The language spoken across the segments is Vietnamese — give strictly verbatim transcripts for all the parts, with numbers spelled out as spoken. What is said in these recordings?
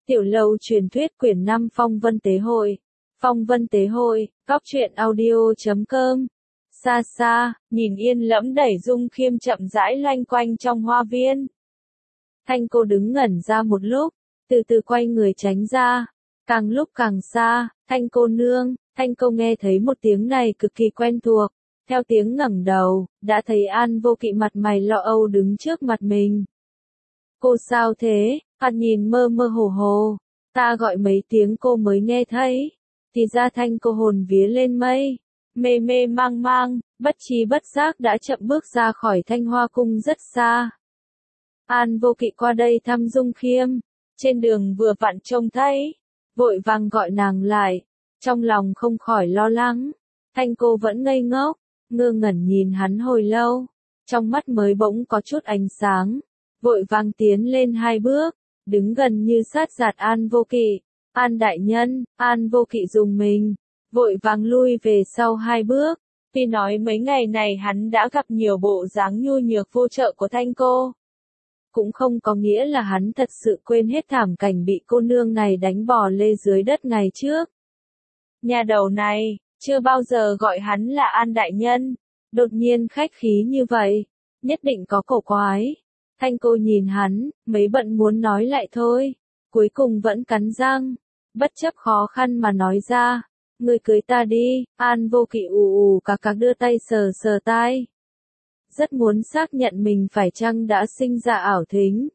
Tiểu Lâu truyền thuyết quyển năm Phong Vân Tế Hội. Phong Vân Tế Hội, góc truyện audio chấm com. Xa xa, nhìn Yên Lẫm đẩy Dung Khiêm chậm rãi loanh quanh trong hoa viên. Thanh cô đứng ngẩn ra một lúc, từ từ quay người tránh ra. Càng lúc càng xa, Thanh cô nương, Thanh cô nghe thấy một tiếng này cực kỳ quen thuộc. Theo tiếng ngẩng đầu, đã thấy An Vô Kỵ mặt mày lo âu đứng trước mặt mình. Cô sao thế? Hắn nhìn mơ mơ hồ hồ. Ta gọi mấy tiếng cô mới nghe thấy. Thì ra Thanh cô hồn vía lên mây. Mê mê mang mang, bất trí bất giác đã chậm bước ra khỏi Thanh Hoa Cung rất xa. An Vô Kỵ qua đây thăm Dung Khiêm. Trên đường vừa vặn trông thấy. Vội vàng gọi nàng lại. Trong lòng không khỏi lo lắng. Thanh cô vẫn ngây ngốc, ngơ ngẩn nhìn hắn hồi lâu. Trong mắt mới bỗng có chút ánh sáng. Vội vàng tiến lên hai bước, đứng gần như sát giạt An Vô Kỵ. An đại nhân, An Vô Kỵ dùng mình, vội vàng lui về sau hai bước. Tuy nói mấy ngày này hắn đã gặp nhiều bộ dáng nhu nhược vô trợ của Thanh cô. Cũng không có nghĩa là hắn thật sự quên hết thảm cảnh bị cô nương này đánh bò lê dưới đất ngày trước. Nhà đầu này, chưa bao giờ gọi hắn là An đại nhân, đột nhiên khách khí như vậy, nhất định có cổ quái. Thanh cô nhìn hắn, mấy bận muốn nói lại thôi, cuối cùng vẫn cắn răng, bất chấp khó khăn mà nói ra, người cưới ta đi. An Vô Kỵ ù ù cạc cạc đưa tay sờ sờ tai. Rất muốn xác nhận mình phải chăng đã sinh ra ảo thính.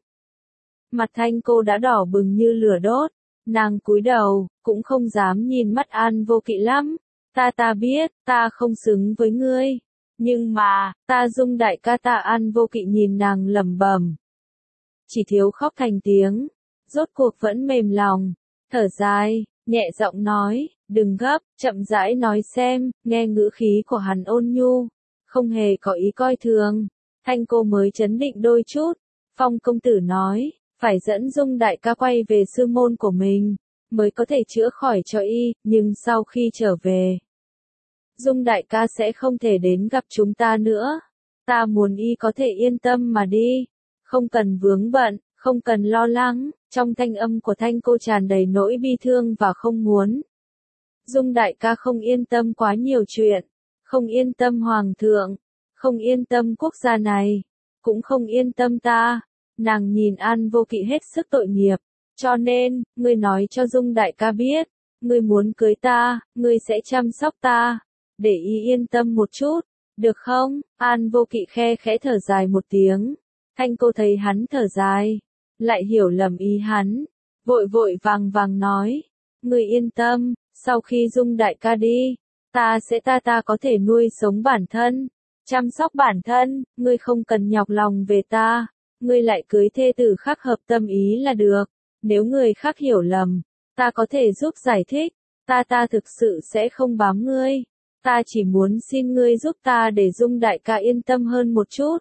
Mặt Thanh cô đã đỏ bừng như lửa đốt, nàng cúi đầu, cũng không dám nhìn mắt An Vô Kỵ lắm. Ta ta biết, ta không xứng với ngươi. Nhưng mà, ta Dung đại ca ta. An Vô Kỵ nhìn nàng lẩm bẩm. Chỉ thiếu khóc thành tiếng, rốt cuộc vẫn mềm lòng, thở dài, nhẹ giọng nói, đừng gấp, chậm rãi nói xem. Nghe ngữ khí của hắn ôn nhu, không hề có ý coi thường. Thanh cô mới chấn định đôi chút. Phong công tử nói, phải dẫn Dung đại ca quay về sư môn của mình, mới có thể chữa khỏi cho y, nhưng sau khi trở về, Dung đại ca sẽ không thể đến gặp chúng ta nữa. Ta muốn y có thể yên tâm mà đi, không cần vướng bận, không cần lo lắng. Trong thanh âm của Thanh cô tràn đầy nỗi bi thương và không muốn. Dung đại ca không yên tâm quá nhiều chuyện, không yên tâm hoàng thượng, không yên tâm quốc gia này, cũng không yên tâm ta. Nàng nhìn An Vô Kỵ hết sức tội nghiệp, cho nên, ngươi nói cho Dung đại ca biết, ngươi muốn cưới ta, ngươi sẽ chăm sóc ta, để y yên tâm một chút, được không? An Vô Kỵ khe khẽ thở dài một tiếng. Thanh cô thấy hắn thở dài, lại hiểu lầm ý hắn, vội vội vàng vàng nói, ngươi yên tâm, sau khi Dung đại ca đi, ta sẽ ta ta có thể nuôi sống bản thân, chăm sóc bản thân, ngươi không cần nhọc lòng về ta, ngươi lại cưới thê tử khác hợp tâm ý là được. Nếu người khác hiểu lầm, ta có thể giúp giải thích, ta ta thực sự sẽ không bám ngươi. Ta chỉ muốn xin ngươi giúp ta để Dung đại ca yên tâm hơn một chút.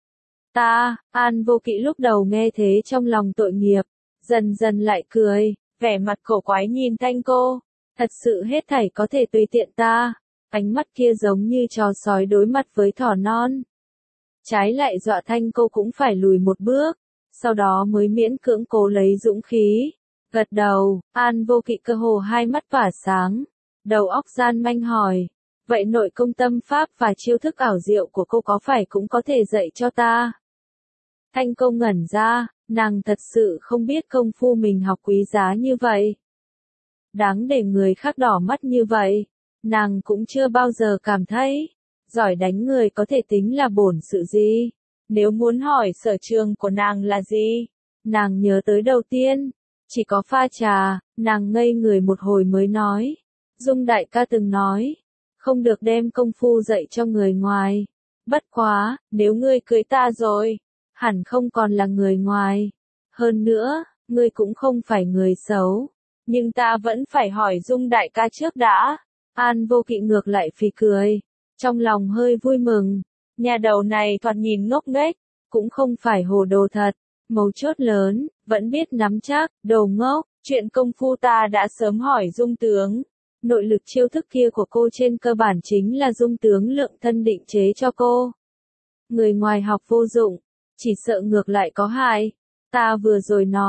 Ta, An Vô Kỵ lúc đầu nghe thế trong lòng tội nghiệp, dần dần lại cười, vẻ mặt cổ quái nhìn Thanh cô. Thật sự hết thảy có thể tùy tiện ta. Ánh mắt kia giống như chó sói đối mặt với thỏ non. Trái lại dọa Thanh cô cũng phải lùi một bước, sau đó mới miễn cưỡng cố lấy dũng khí. Gật đầu, An Vô Kỵ cơ hồ hai mắt tỏa sáng, đầu óc gian manh hỏi. Vậy nội công tâm pháp và chiêu thức ảo diệu của cô có phải cũng có thể dạy cho ta? Thanh cô ngẩn ra, nàng thật sự không biết công phu mình học quý giá như vậy. Đáng để người khác đỏ mắt như vậy, nàng cũng chưa bao giờ cảm thấy. Giỏi đánh người có thể tính là bổn sự gì? Nếu muốn hỏi sở trường của nàng là gì? Nàng nhớ tới đầu tiên, chỉ có pha trà. Nàng ngây người một hồi mới nói. Dung đại ca từng nói, không được đem công phu dạy cho người ngoài. Bất quá, nếu ngươi cưới ta rồi, hẳn không còn là người ngoài. Hơn nữa, ngươi cũng không phải người xấu. Nhưng ta vẫn phải hỏi Dung đại ca trước đã. An Vô Kỵ ngược lại phì cười, trong lòng hơi vui mừng. Nhà đầu này thoạt nhìn ngốc nghếch, cũng không phải hồ đồ thật. Mấu chốt lớn, vẫn biết nắm chắc. Đồ ngốc, chuyện công phu ta đã sớm hỏi Dung tướng. Nội lực chiêu thức kia của cô trên cơ bản chính là Dung tướng lượng thân định chế cho cô. Người ngoài học vô dụng, chỉ sợ ngược lại có hại. Ta vừa rồi nói,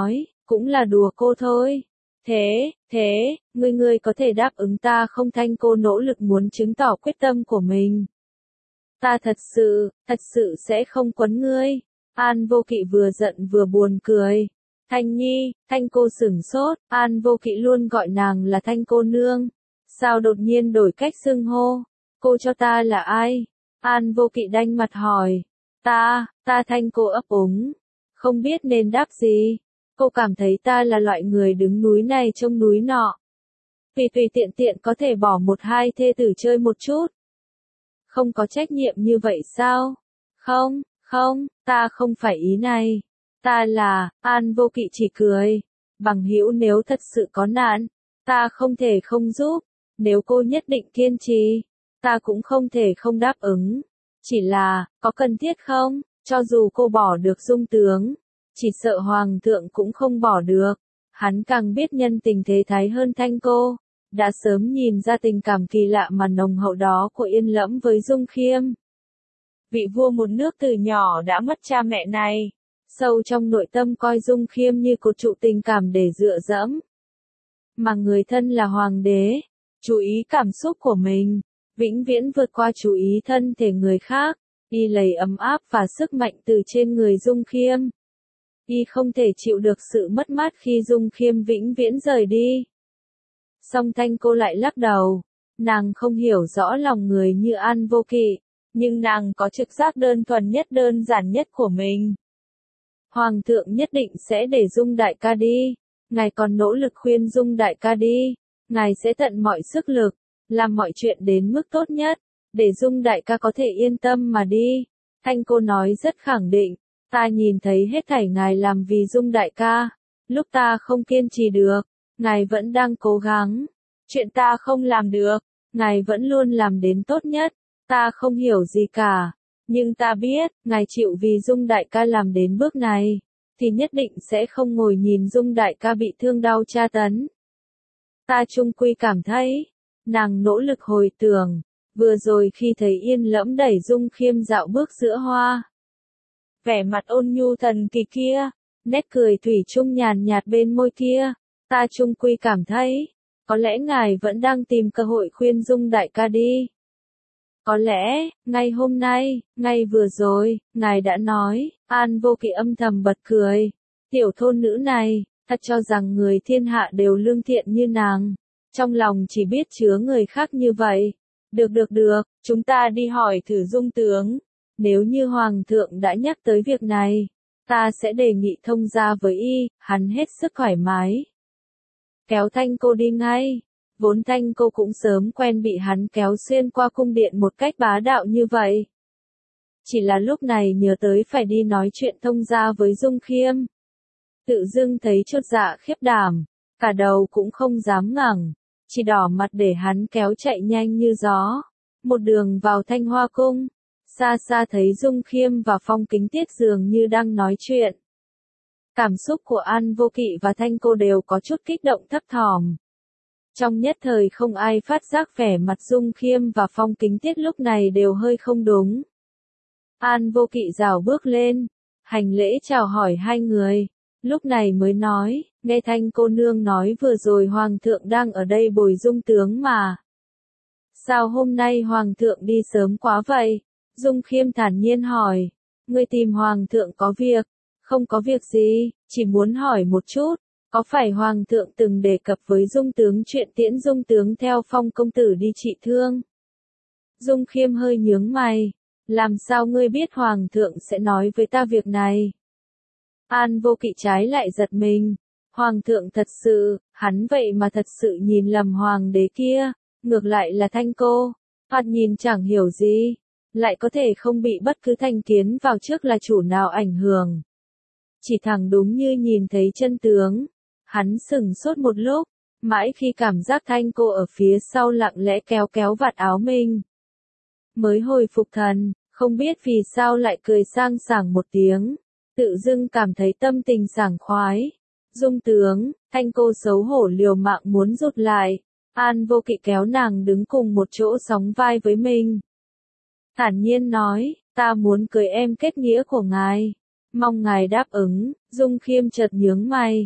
cũng là đùa cô thôi. Thế, thế, ngươi ngươi có thể đáp ứng ta không? Thanh cô nỗ lực muốn chứng tỏ quyết tâm của mình. Ta thật sự, thật sự sẽ không quấn ngươi. An Vô Kỵ vừa giận vừa buồn cười. Thanh Nhi, Thanh cô sửng sốt, An Vô Kỵ luôn gọi nàng là Thanh cô nương. Sao đột nhiên đổi cách xưng hô? Cô cho ta là ai? An Vô Kỵ đanh mặt hỏi. Ta, ta Thanh cô ấp úng. Không biết nên đáp gì. Cô cảm thấy ta là loại người đứng núi này trông núi nọ. Vì tùy tiện tiện có thể bỏ một hai thê tử chơi một chút. Không có trách nhiệm như vậy sao? Không, không, ta không phải ý này. Ta là, An Vô Kỵ chỉ cười. Bằng hữu nếu thật sự có nạn, ta không thể không giúp. Nếu cô nhất định kiên trì, ta cũng không thể không đáp ứng. Chỉ là, có cần thiết không? Cho dù cô bỏ được Dung tướng, chỉ sợ Hoàng thượng cũng không bỏ được. Hắn càng biết nhân tình thế thái hơn Thanh cô. Đã sớm nhìn ra tình cảm kỳ lạ mà nồng hậu đó của Yên Lẫm với Dung Khiêm. Vị vua một nước từ nhỏ đã mất cha mẹ này. Sâu trong nội tâm coi Dung Khiêm như cột trụ tình cảm để dựa dẫm. Mà người thân là Hoàng đế, chú ý cảm xúc của mình, vĩnh viễn vượt qua chú ý thân thể người khác. Y lấy ấm áp và sức mạnh từ trên người Dung Khiêm. Y không thể chịu được sự mất mát khi Dung Khiêm vĩnh viễn rời đi. Song Thanh cô lại lắc đầu. Nàng không hiểu rõ lòng người như An Vô Kỵ, nhưng nàng có trực giác đơn thuần nhất đơn giản nhất của mình. Hoàng thượng nhất định sẽ để Dung đại ca đi. Ngài còn nỗ lực khuyên Dung đại ca đi. Ngài sẽ tận mọi sức lực, làm mọi chuyện đến mức tốt nhất, để Dung đại ca có thể yên tâm mà đi. Thanh cô nói rất khẳng định. Ta nhìn thấy hết thảy ngài làm vì Dung đại ca. Lúc ta không kiên trì được, ngài vẫn đang cố gắng. Chuyện ta không làm được, ngài vẫn luôn làm đến tốt nhất. Ta không hiểu gì cả. Nhưng ta biết, ngài chịu vì Dung đại ca làm đến bước này, thì nhất định sẽ không ngồi nhìn Dung đại ca bị thương đau tra tấn. Ta chung quy cảm thấy, nàng nỗ lực hồi tưởng, vừa rồi khi thấy Yên Lẫm đẩy Dung Khiêm dạo bước giữa hoa. Vẻ mặt ôn nhu thần kỳ kia, nét cười thủy chung nhàn nhạt bên môi kia, ta chung quy cảm thấy, có lẽ ngài vẫn đang tìm cơ hội khuyên Dung đại ca đi. Có lẽ, ngay hôm nay, ngay vừa rồi, ngài đã nói. An Vô Kỵ âm thầm bật cười. Tiểu thôn nữ này, thật cho rằng người thiên hạ đều lương thiện như nàng. Trong lòng chỉ biết chứa người khác như vậy. Được được được, chúng ta đi hỏi thử Dung tướng. Nếu như Hoàng thượng đã nhắc tới việc này, ta sẽ đề nghị thông gia với y, hắn hết sức thoải mái. Kéo Thanh cô đi ngay. Vốn Thanh cô cũng sớm quen bị hắn kéo xuyên qua cung điện một cách bá đạo như vậy. Chỉ là lúc này nhớ tới phải đi nói chuyện thông gia với Dung Khiêm. Tự dưng thấy chột dạ khiếp đảm, cả đầu cũng không dám ngẩng, chỉ đỏ mặt để hắn kéo chạy nhanh như gió. Một đường vào Thanh Hoa cung, xa xa thấy Dung Khiêm và Phong Kính Tiết dường như đang nói chuyện. Cảm xúc của An Vô Kỵ và Thanh cô đều có chút kích động thấp thỏm. Trong nhất thời không ai phát giác vẻ mặt Dung Khiêm và Phong Kính Tiết lúc này đều hơi không đúng. An Vô Kỵ rảo bước lên, hành lễ chào hỏi hai người, lúc này mới nói, nghe Thanh cô nương nói vừa rồi Hoàng thượng đang ở đây bồi Dung tướng mà. Sao hôm nay Hoàng thượng đi sớm quá vậy? Dung Khiêm thản nhiên hỏi, ngươi tìm Hoàng thượng có việc? Không có việc gì, chỉ muốn hỏi một chút. Có phải Hoàng thượng từng đề cập với Dung tướng chuyện tiễn Dung tướng theo Phong công tử đi trị thương? Dung Khiêm hơi nhướng mày. Làm sao ngươi biết Hoàng thượng sẽ nói với ta việc này? An Vô Kỵ trái lại giật mình. Hoàng thượng thật sự, hắn vậy mà thật sự nhìn lầm Hoàng đế kia. Ngược lại là Thanh cô. Thoạt nhìn chẳng hiểu gì. Lại có thể không bị bất cứ thành kiến vào trước là chủ nào ảnh hưởng. Chỉ thẳng đúng như nhìn thấy chân tướng. Hắn sừng sốt một lúc, mãi khi cảm giác Thanh cô ở phía sau lặng lẽ kéo kéo vạt áo mình. Mới hồi phục thần, không biết vì sao lại cười sang sảng một tiếng, tự dưng cảm thấy tâm tình sảng khoái. Dung tướng, Thanh cô xấu hổ liều mạng muốn rụt lại, An Vô Kỵ kéo nàng đứng cùng một chỗ sóng vai với mình. Thản nhiên nói, ta muốn cưới em kết nghĩa của ngài, mong ngài đáp ứng. Dung Khiêm chợt nhướng mày.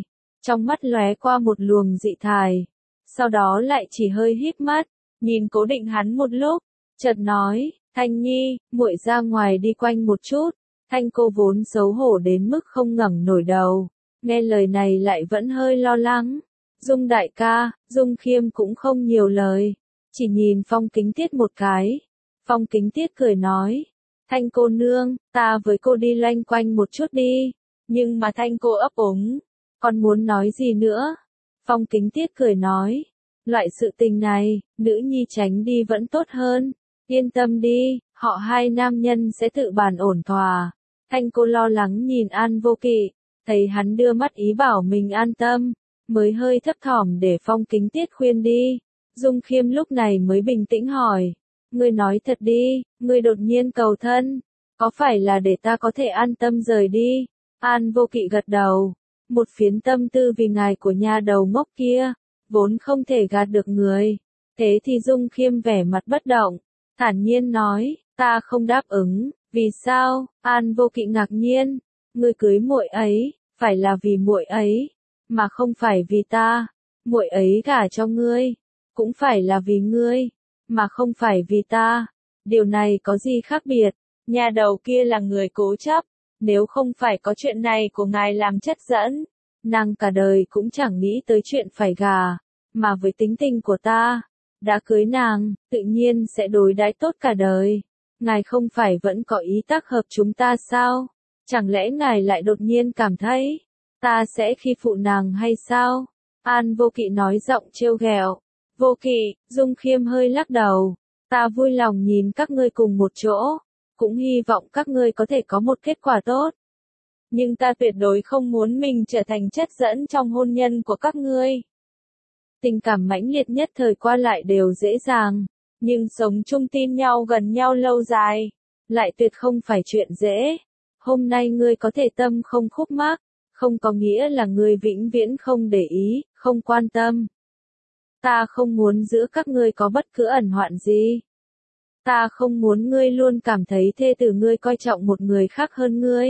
trong mắt lóe qua một luồng dị thải, sau đó lại chỉ hơi híp mắt, nhìn Cố Định hắn một lúc, chợt nói, Thanh Nhi, muội ra ngoài đi quanh một chút. Thanh cô vốn xấu hổ đến mức không ngẩng nổi đầu, nghe lời này lại vẫn hơi lo lắng. Dung đại ca, Dung Khiêm cũng không nhiều lời, chỉ nhìn Phong Kính Tiết một cái. Phong Kính Tiết cười nói, Thanh cô nương, ta với cô đi loanh quanh một chút đi, nhưng mà Thanh cô ấp úng, còn muốn nói gì nữa? Phong Kính Tiết cười nói, loại sự tình này, nữ nhi tránh đi vẫn tốt hơn, yên tâm đi, họ hai nam nhân sẽ tự bàn ổn thỏa. Thanh cô lo lắng nhìn An Vô Kỵ, thấy hắn đưa mắt ý bảo mình an tâm, mới hơi thấp thỏm để Phong Kính Tiết khuyên đi. Dung Khiêm lúc này mới bình tĩnh hỏi, ngươi nói thật đi, ngươi đột nhiên cầu thân, có phải là để ta có thể an tâm rời đi? An Vô Kỵ gật đầu, một phiến tâm tư vì ngài của nhà đầu ngốc kia, vốn không thể gạt được người. Thế thì Dung Khiêm vẻ mặt bất động, thản nhiên nói, ta không đáp ứng. Vì sao? An Vô Kỵ ngạc nhiên, ngươi cưới muội ấy, phải là vì muội ấy, mà không phải vì ta. Muội ấy gả cho ngươi, cũng phải là vì ngươi, mà không phải vì ta. Điều này có gì khác biệt? Nhà đầu kia là người cố chấp, nếu không phải có chuyện này của ngài làm chất dẫn, nàng cả đời cũng chẳng nghĩ tới chuyện phải gả, mà với tính tình của ta, đã cưới nàng, tự nhiên sẽ đối đãi tốt cả đời. Ngài không phải vẫn có ý tác hợp chúng ta sao? Chẳng lẽ ngài lại đột nhiên cảm thấy, ta sẽ khi phụ nàng hay sao? An Vô Kỵ nói giọng trêu ghẹo. Vô Kỵ, Dung Khiêm hơi lắc đầu, ta vui lòng nhìn các ngươi cùng một chỗ, cũng hy vọng các ngươi có thể có một kết quả tốt. Nhưng ta tuyệt đối không muốn mình trở thành chất dẫn trong hôn nhân của các ngươi. Tình cảm mãnh liệt nhất thời qua lại đều dễ dàng, nhưng sống chung tin nhau gần nhau lâu dài, lại tuyệt không phải chuyện dễ. Hôm nay ngươi có thể tâm không khúc mắc, không có nghĩa là ngươi vĩnh viễn không để ý, không quan tâm. Ta không muốn giữa các ngươi có bất cứ ẩn hoạn gì. Ta không muốn ngươi luôn cảm thấy thê tử ngươi coi trọng một người khác hơn ngươi.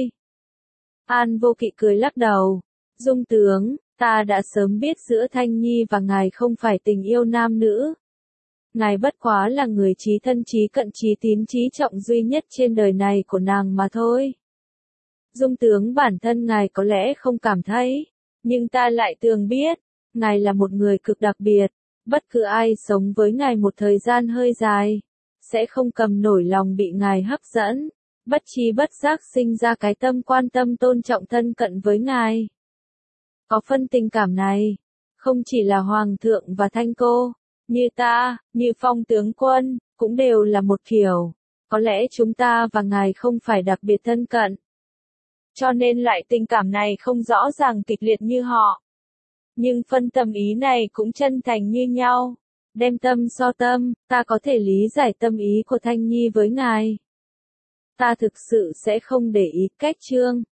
An Vô Kỵ cười lắc đầu. Dung tướng, ta đã sớm biết giữa Thanh Nhi và ngài không phải tình yêu nam nữ. Ngài bất quá là người trí thân trí cận trí tín trí trọng duy nhất trên đời này của nàng mà thôi. Dung tướng bản thân ngài có lẽ không cảm thấy, nhưng ta lại tường biết, ngài là một người cực đặc biệt, bất cứ ai sống với ngài một thời gian hơi dài, sẽ không cầm nổi lòng bị ngài hấp dẫn, bất chi bất giác sinh ra cái tâm quan tâm tôn trọng thân cận với ngài. Có phân tình cảm này, không chỉ là Hoàng thượng và Thanh cô, như ta, như Phong tướng quân, cũng đều là một kiểu. Có lẽ chúng ta và ngài không phải đặc biệt thân cận, cho nên lại tình cảm này không rõ ràng kịch liệt như họ. Nhưng phân tâm ý này cũng chân thành như nhau. Đem tâm so tâm, ta có thể lý giải tâm ý của Thanh Nhi với ngài. Ta thực sự sẽ không để ý cách chương.